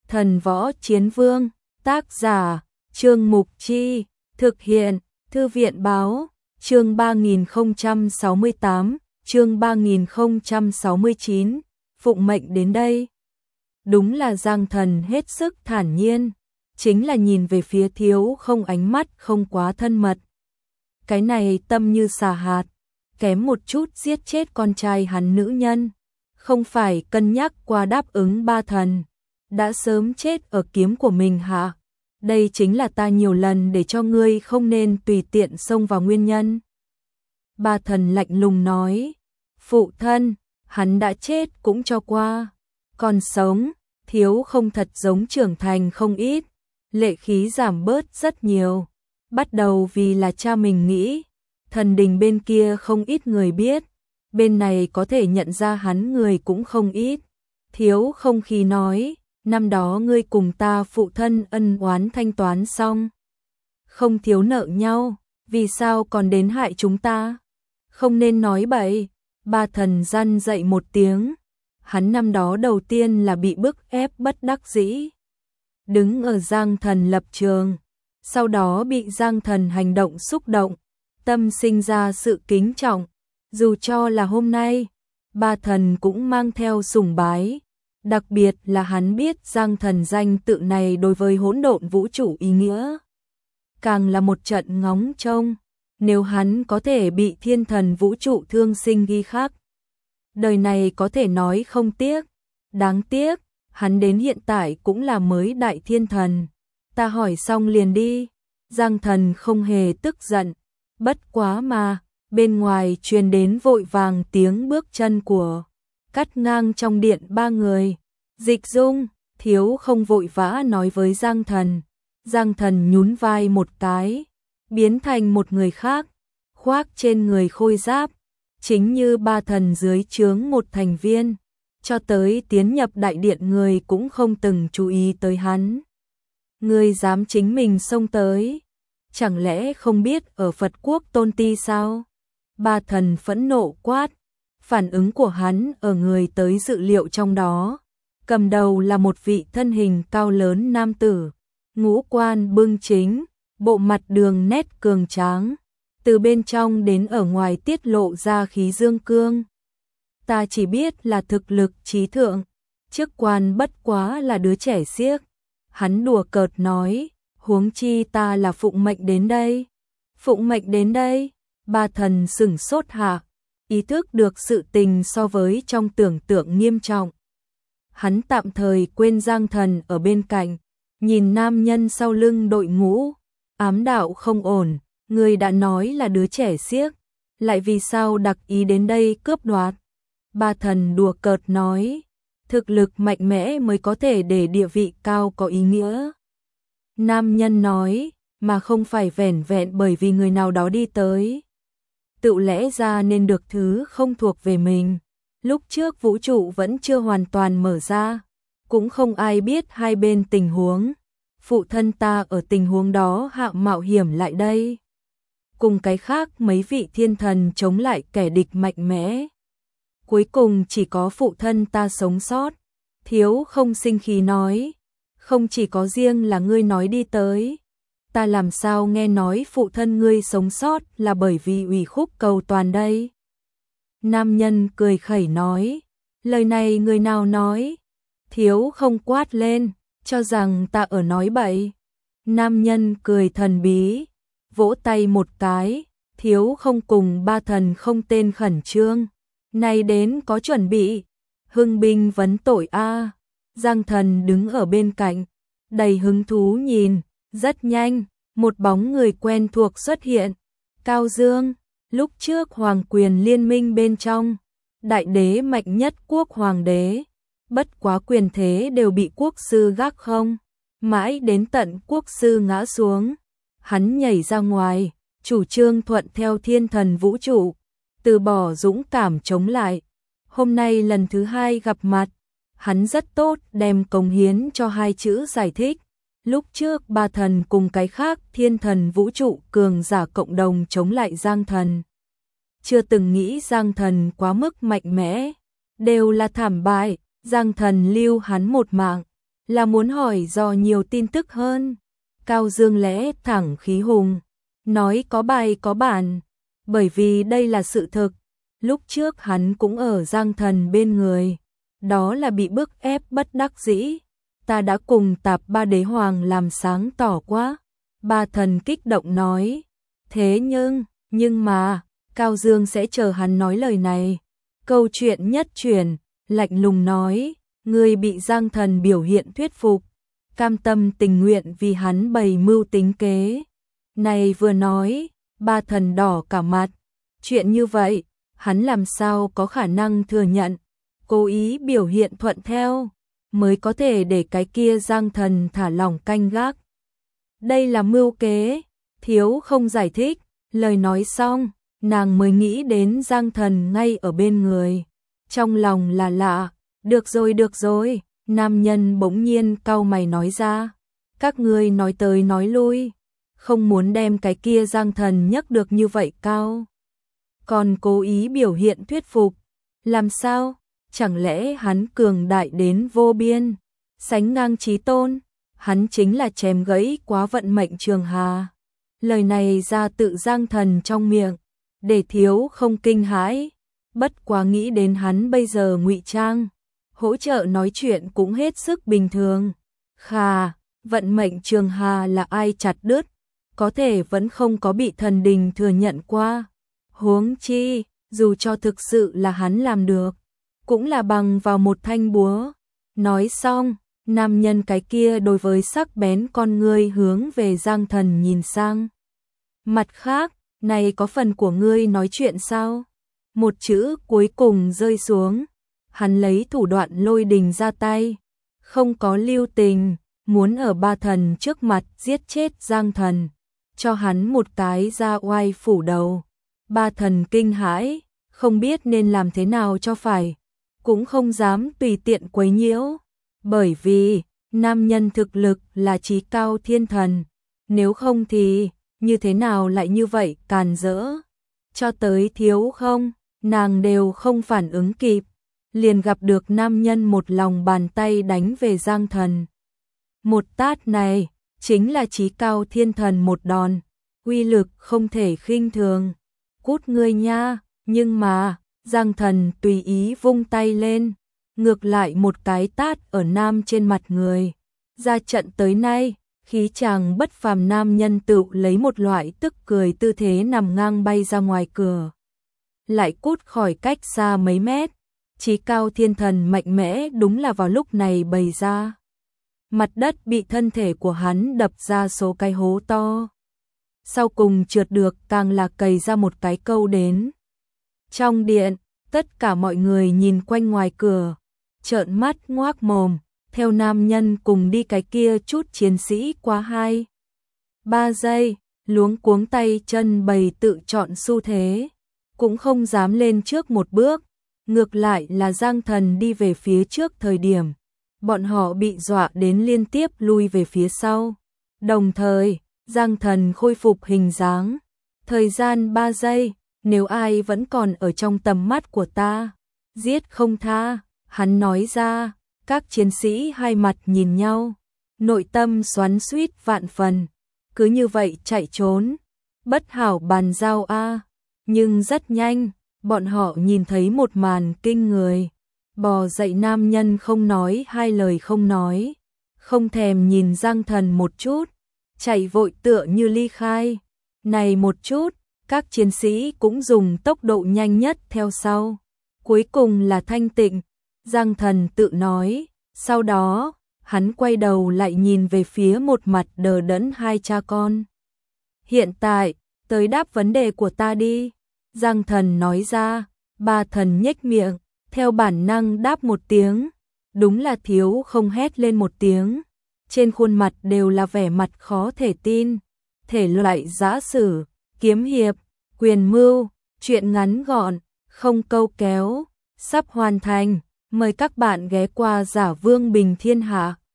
Thần Võ Chiến Vương, tác giả, Trương Mục Chi, thực hiện, Thư viện báo, chương 3068, chương 3069, phụng mệnh đến đây. Đúng là Giang Thần hết sức thản nhiên, chính là nhìn về phía Thiếu Không ánh mắt không quá thân mật. Cái này tâm như xà hạt, kém một chút giết chết con trai hắn nữ nhân, không phải cân nhắc qua đáp ứng ba thần, đã sớm chết ở kiếm của mình hả? Đây chính là ta nhiều lần để cho ngươi không nên tùy tiện xông vào nguyên nhân. Ba thần lạnh lùng nói, phụ thân, hắn đã chết cũng cho qua, còn sống, Thiếu Không thật giống trưởng thành không ít, lệ khí giảm bớt rất nhiều, bắt đầu vì là cha mình nghĩ, thần đình bên kia không ít người biết, bên này có thể nhận ra hắn người cũng không ít. Thiếu Không khí nói, năm đó ngươi cùng ta phụ thân ân oán thanh toán xong, không thiếu nợ nhau, vì sao còn đến hại chúng ta? Không nên nói bậy. Ba thần răn dậy một tiếng, hắn năm đó đầu tiên là bị bức ép bất đắc dĩ, đứng ở Giang Thần lập trường, sau đó bị Giang Thần hành động xúc động, tâm sinh ra sự kính trọng, dù cho là hôm nay, ba thần cũng mang theo sùng bái, đặc biệt là hắn biết Giang Thần danh tự này đối với hỗn độn vũ trụ ý nghĩa, càng là một trận ngóng trông. Nếu hắn có thể bị thiên thần vũ trụ thương sinh ghi khắc, đời này có thể nói không tiếc. Đáng tiếc, hắn đến hiện tại cũng là mới đại thiên thần. Ta hỏi xong liền đi. Giang Thần không hề tức giận. Bất quá mà, bên ngoài truyền đến vội vàng tiếng bước chân của cắt ngang trong điện ba người. Dịch Dung, Thiếu Không vội vã nói với Giang Thần. Giang Thần nhún vai một cái, biến thành một người khác, khoác trên người khôi giáp, chính như ba thần dưới trướng một thành viên, cho tới tiến nhập đại điện người cũng không từng chú ý tới hắn. Người dám chính mình xông tới, chẳng lẽ không biết ở Phật quốc tôn ti sao? Ba thần phẫn nộ quát, phản ứng của hắn ở người tới dự liệu trong đó, cầm đầu là một vị thân hình cao lớn nam tử, ngũ quan bưng chính, bộ mặt đường nét cường tráng, từ bên trong đến ở ngoài tiết lộ ra khí dương cương. Ta chỉ biết là thực lực trí thượng, chức quan bất quá là đứa trẻ xiếc. Hắn đùa cợt nói, huống chi ta là phụng mệnh đến đây. Phụng mệnh đến đây, ba thần sửng sốt hạ, ý thức được sự tình so với trong tưởng tượng nghiêm trọng. Hắn tạm thời quên Giang Thần ở bên cạnh, nhìn nam nhân sau lưng đội ngũ, ám đạo không ổn, người đã nói là đứa trẻ xiếc, lại vì sao đặc ý đến đây cướp đoạt? Ba thần đùa cợt nói, thực lực mạnh mẽ mới có thể để địa vị cao có ý nghĩa. Nam nhân nói, mà không phải vẻn vẹn bởi vì người nào đó đi tới. Tự lẽ ra nên được thứ không thuộc về mình. Lúc trước vũ trụ vẫn chưa hoàn toàn mở ra, cũng không ai biết hai bên tình huống. Phụ thân ta ở tình huống đó hạ mạo hiểm lại đây, cùng cái khác mấy vị thiên thần chống lại kẻ địch mạnh mẽ. Cuối cùng chỉ có phụ thân ta sống sót. Thiếu Không sinh khí nói, không chỉ có riêng là ngươi nói đi tới, ta làm sao nghe nói phụ thân ngươi sống sót là bởi vì ủy khúc cầu toàn đây. Nam nhân cười khẩy nói, lời này người nào nói? Thiếu Không quát lên, cho rằng ta ở nói bậy. Nam nhân cười thần bí, vỗ tay một cái, Thiếu Không cùng ba thần không tên khẩn trương. Này đến có chuẩn bị, hưng binh vấn tội a. Giang Thần đứng ở bên cạnh, đầy hứng thú nhìn, rất nhanh, một bóng người quen thuộc xuất hiện. Cao Dương, lúc trước hoàng quyền liên minh bên trong, đại đế mạnh nhất quốc hoàng đế, bất quá quyền thế đều bị quốc sư gác không, mãi đến tận quốc sư ngã xuống, hắn nhảy ra ngoài, chủ trương thuận theo thiên thần vũ trụ, từ bỏ dũng cảm chống lại. Hôm nay lần thứ hai gặp mặt, hắn rất tốt đem cống hiến cho hai chữ giải thích. Lúc trước ba thần cùng cái khác thiên thần vũ trụ cường giả cộng đồng chống lại Giang Thần. Chưa từng nghĩ Giang Thần quá mức mạnh mẽ, đều là thảm bại, Giang Thần lưu hắn một mạng, là muốn hỏi dò nhiều tin tức hơn. Cao Dương lẽ thẳng khí hùng, nói có bài có bản, bởi vì đây là sự thực. Lúc trước hắn cũng ở Giang Thần bên người, đó là bị bức ép bất đắc dĩ. Ta đã cùng Tạp Ba Đế Hoàng làm sáng tỏ quá. Ba Thần kích động nói. Thế nhưng mà, Cao Dương sẽ chờ hắn nói lời này. Câu chuyện nhất chuyển, lạnh lùng nói, ngươi bị Giang Thần biểu hiện thuyết phục, cam tâm tình nguyện vì hắn bày mưu tính kế. Này vừa nói, Ba Thần đỏ cả mặt. Chuyện như vậy, hắn làm sao có khả năng thừa nhận, cố ý biểu hiện thuận theo, mới có thể để cái kia Giang Thần thả lỏng canh gác. Đây là mưu kế, Thiếu không giải thích, lời nói xong, nàng mới nghĩ đến Giang Thần ngay ở bên người. Trong lòng là lạ, được rồi, nam nhân bỗng nhiên cau mày nói ra. Các ngươi nói tới nói lui, không muốn đem cái kia Giang Thần nhấc được như vậy cao. Còn cố ý biểu hiện thuyết phục, làm sao? Chẳng lẽ hắn cường đại đến vô biên, sánh ngang chí tôn, hắn chính là chém gãy quá vận mệnh Trường Hà. Lời này ra tự Giang Thần trong miệng, để Thiếu không kinh hãi, bất quá nghĩ đến hắn bây giờ ngụy trang, hỗ trợ nói chuyện cũng hết sức bình thường. Khà, vận mệnh Trường Hà là ai chặt đứt, có thể vẫn không có bị thần đình thừa nhận qua. Huống chi, dù cho thực sự là hắn làm được, cũng là bằng vào một thanh búa. Nói xong, nam nhân cái kia đối với sắc bén con ngươi hướng về Giang Thần nhìn sang. Mặt khác, này có phần của ngươi nói chuyện sao? Một chữ cuối cùng rơi xuống, hắn lấy thủ đoạn lôi đình ra tay, không có lưu tình, muốn ở Ba Thần trước mặt giết chết Giang Thần, cho hắn một cái ra oai phủ đầu. Ba Thần kinh hãi, không biết nên làm thế nào cho phải, cũng không dám tùy tiện quấy nhiễu, bởi vì nam nhân thực lực là chí cao thiên thần, nếu không thì như thế nào lại như vậy càn rỡ. Cho tới Thiếu không, nàng đều không phản ứng kịp, liền gặp được nam nhân một lòng bàn tay đánh về Giang Thần. Một tát này chính là chí cao thiên thần một đòn, uy lực không thể khinh thường. Cút ngươi nha, nhưng mà Giang Thần tùy ý vung tay lên, ngược lại một cái tát ở nam trên mặt người. Ra trận tới nay, khí chàng bất phàm nam nhân tự lấy một loại tức cười tư thế nằm ngang bay ra ngoài cửa, lại cút khỏi cách xa mấy mét. Chí cao thiên thần mạnh mẽ đúng là vào lúc này bày ra. Mặt đất bị thân thể của hắn đập ra số cái hố to. Sau cùng trượt được càng là cày ra một cái câu đến. Trong điện, tất cả mọi người nhìn quanh ngoài cửa, trợn mắt ngoác mồm, theo nam nhân cùng đi cái kia chút chiến sĩ quá 2-3 giây, luống cuống tay chân bày tự chọn xu thế, cũng không dám lên trước một bước, ngược lại là Giang Thần đi về phía trước thời điểm, bọn họ bị dọa đến liên tiếp lui về phía sau. Đồng thời, Giang Thần khôi phục hình dáng. Thời gian 3 giây, nếu ai vẫn còn ở trong tầm mắt của ta, giết không tha, hắn nói ra. Các chiến sĩ hai mặt nhìn nhau, nội tâm xoắn xuýt vạn phần, cứ như vậy chạy trốn, bất hảo bàn giao a. Nhưng rất nhanh, bọn họ nhìn thấy một màn kinh người. Bò dậy nam nhân không nói hai lời không nói, không thèm nhìn Giang Thần một chút, chạy vội tựa như ly khai. Này một chút, các chiến sĩ cũng dùng tốc độ nhanh nhất theo sau. Cuối cùng là thanh tịnh, Giang Thần tự nói. Sau đó, hắn quay đầu lại nhìn về phía một mặt đờ đẫn hai cha con. Hiện tại, tới đáp vấn đề của ta đi. Giang Thần nói ra. Ba Thần nhếch miệng, theo bản năng đáp một tiếng. Đúng là Thiếu không hét lên một tiếng. Trên khuôn mặt đều là vẻ mặt khó thể tin. Thể loại giã sử, kiếm hiệp, quyền mưu, chuyện ngắn gọn, không câu kéo, sắp hoàn thành. Mời các bạn ghé qua Giả Vương Bình Thiên Hạ.